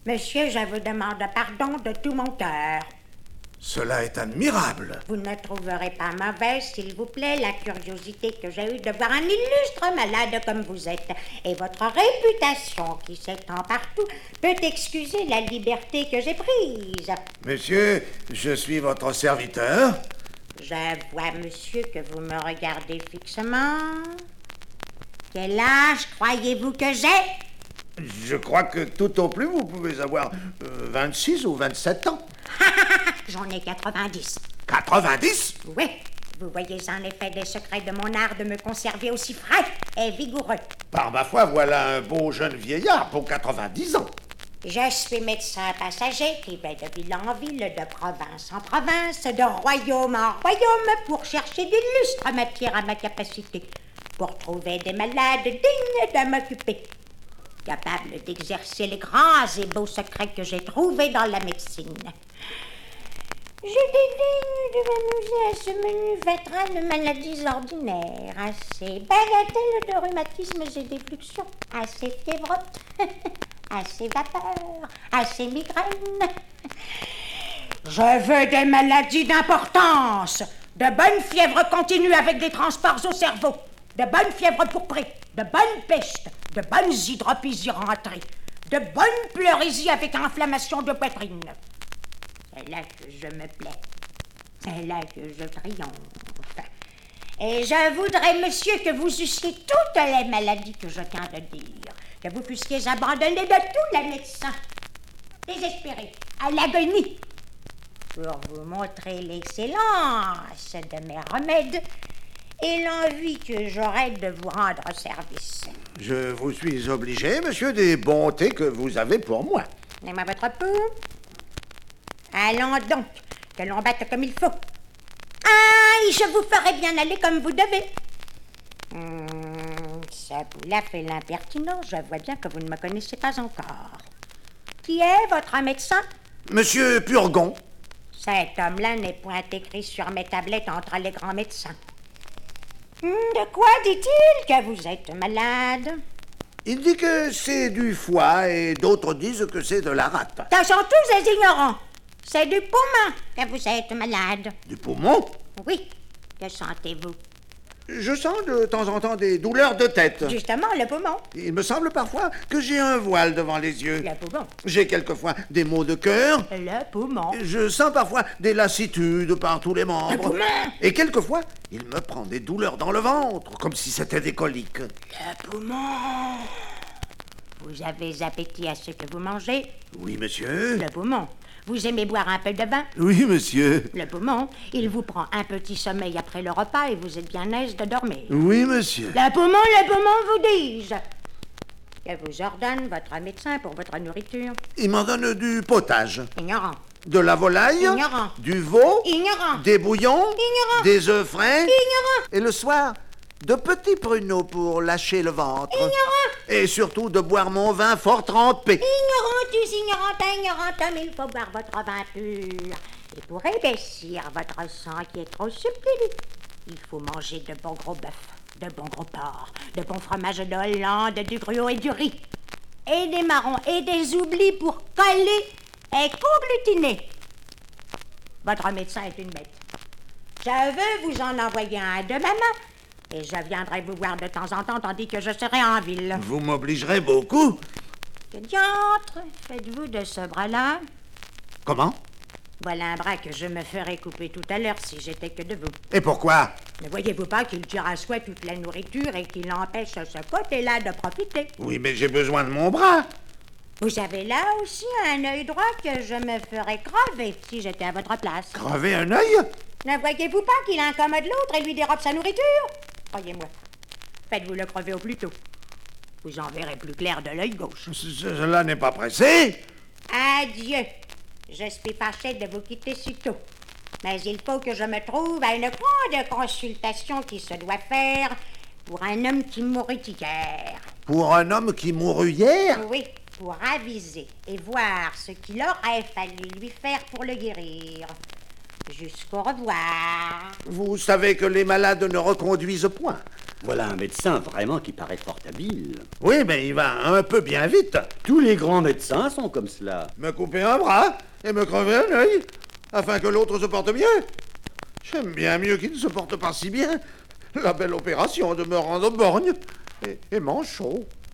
Monsieur, je vous demande pardon de tout mon cœur. Cela est admirable. Vous ne trouverez pas mauvaise, s'il vous plaît, la curiosité que j'ai eue de voir un illustre malade comme vous êtes. Et votre réputation, qui s'étend partout, peut excuser la liberté que j'ai prise. Monsieur, je suis votre serviteur. Je vois, monsieur, que vous me regardez fixement. Quel âge croyez-vous que j'ai? Je crois que tout au plus, vous pouvez avoir 26 ou 27 ans. J'en ai 90. 90? Oui, vous voyez en effet des secrets de mon art de me conserver aussi frais et vigoureux. Par ma foi, voilà un beau jeune vieillard pour 90 ans. Je suis médecin passager qui va de ville en ville, de province en province, de royaume en royaume pour chercher d'illustres matières à ma capacité, pour trouver des malades dignes de m'occuper, capables d'exercer les grands et beaux secrets que j'ai trouvés dans la médecine. Je dédaigne de m'amuser à ce menu vétran de maladies ordinaires, assez bagatelles de rhumatismes et d'effluxions, assez fiévrotes, assez vapeur, assez migraines. Je veux des maladies d'importance, de bonnes fièvres continues avec des transports au cerveau, de bonnes fièvres pourprées, de bonnes pestes, de bonnes hydropysiranteries, de bonnes pleurésies avec inflammation de poitrine. C'est là que je me plais. C'est là que je triomphe. Et je voudrais, monsieur, que vous eussiez toutes les maladies que je viens de dire. Que vous fussiez abandonné de tous les médecins. Désespérés, à l'agonie. Pour vous montrer l'excellence de mes remèdes et l'envie que j'aurais de vous rendre service. Je vous suis obligé, monsieur, des bontés que vous avez pour moi. Donnez-moi votre pouls. Allons donc, que l'on batte comme il faut. Ah, je vous ferai bien aller comme vous devez. Ça vous l'a fait l'impertinent. Je vois bien que vous ne me connaissez pas encore. Qui est votre médecin? Monsieur Purgon. Cet homme-là n'est point écrit sur mes tablettes entre les grands médecins. De quoi dit-il que vous êtes malade? Il dit que c'est du foie et d'autres disent que c'est de la rate. Ce sont tous des ignorants. C'est du poumon que vous êtes malade. Du poumon? Oui. Que sentez-vous? Je sens de temps en temps des douleurs de tête. Justement, le poumon. Il me semble parfois que j'ai un voile devant les yeux. Le poumon. J'ai quelquefois des maux de cœur. Le poumon. Je sens parfois des lassitudes par tous les membres. Le poumon. Et quelquefois, il me prend des douleurs dans le ventre, comme si c'était des coliques. Le poumon. Vous avez appétit à ce que vous mangez? Oui, monsieur. Le poumon. Vous aimez boire un peu de vin? Oui, monsieur. Le poumon. Il vous prend un petit sommeil après le repas et vous êtes bien aise de dormir. Oui, monsieur. Le poumon, vous dis-je. Que vous ordonne votre médecin pour votre nourriture? Il m'en donne du potage. Ignorant. De la volaille. Ignorant. Du veau. Ignorant. Des bouillons. Ignorant. Des œufs frais. Ignorant. Et le soir, de petits pruneaux pour lâcher le ventre. Ignorant. Et surtout de boire mon vin fort trempé. Ignorantus, ignorantum, il faut boire votre vin pur. Et pour épaissir votre sang qui est trop subtil, il faut manger de bons gros bœufs, de bons gros porcs, de bons fromages de Hollande, du gruau et du riz, et des marrons et des oublis pour coller et conglutiner. Votre médecin est une bête. Je veux vous en envoyer un demain matin. Et je viendrai vous voir de temps en temps tandis que je serai en ville. Vous m'obligerez beaucoup. Que diantre faites-vous de ce bras-là? Comment? Voilà un bras que je me ferais couper tout à l'heure si j'étais que de vous. Et pourquoi? Ne voyez-vous pas qu'il tire à soi toute la nourriture et qu'il empêche ce côté-là de profiter? Oui, mais j'ai besoin de mon bras. Vous avez là aussi un œil droit que je me ferais crever si j'étais à votre place. Crever un œil? Ne voyez-vous pas qu'il incommode l'autre et lui dérobe sa nourriture? Croyez-moi, faites-vous le crever au plus tôt. Vous en verrez plus clair de l'œil gauche. Cela n'est pas pressé. Adieu. Je suis fâchée de vous quitter si tôt. Mais il faut que je me trouve à une grande consultation qui se doit faire pour un homme qui mourut hier. Pour un homme qui mourut hier? Oui, pour aviser et voir ce qu'il aurait fallu lui faire pour le guérir. Jusqu'au revoir. Vous savez que les malades ne reconduisent point. Voilà un médecin vraiment qui paraît fort habile. Oui, mais il va un peu bien vite. Tous les grands médecins sont comme cela. Me couper un bras et me crever un œil, afin que l'autre se porte bien. J'aime bien mieux qu'il ne se porte pas si bien. La belle opération de me rendre borgne et manchot.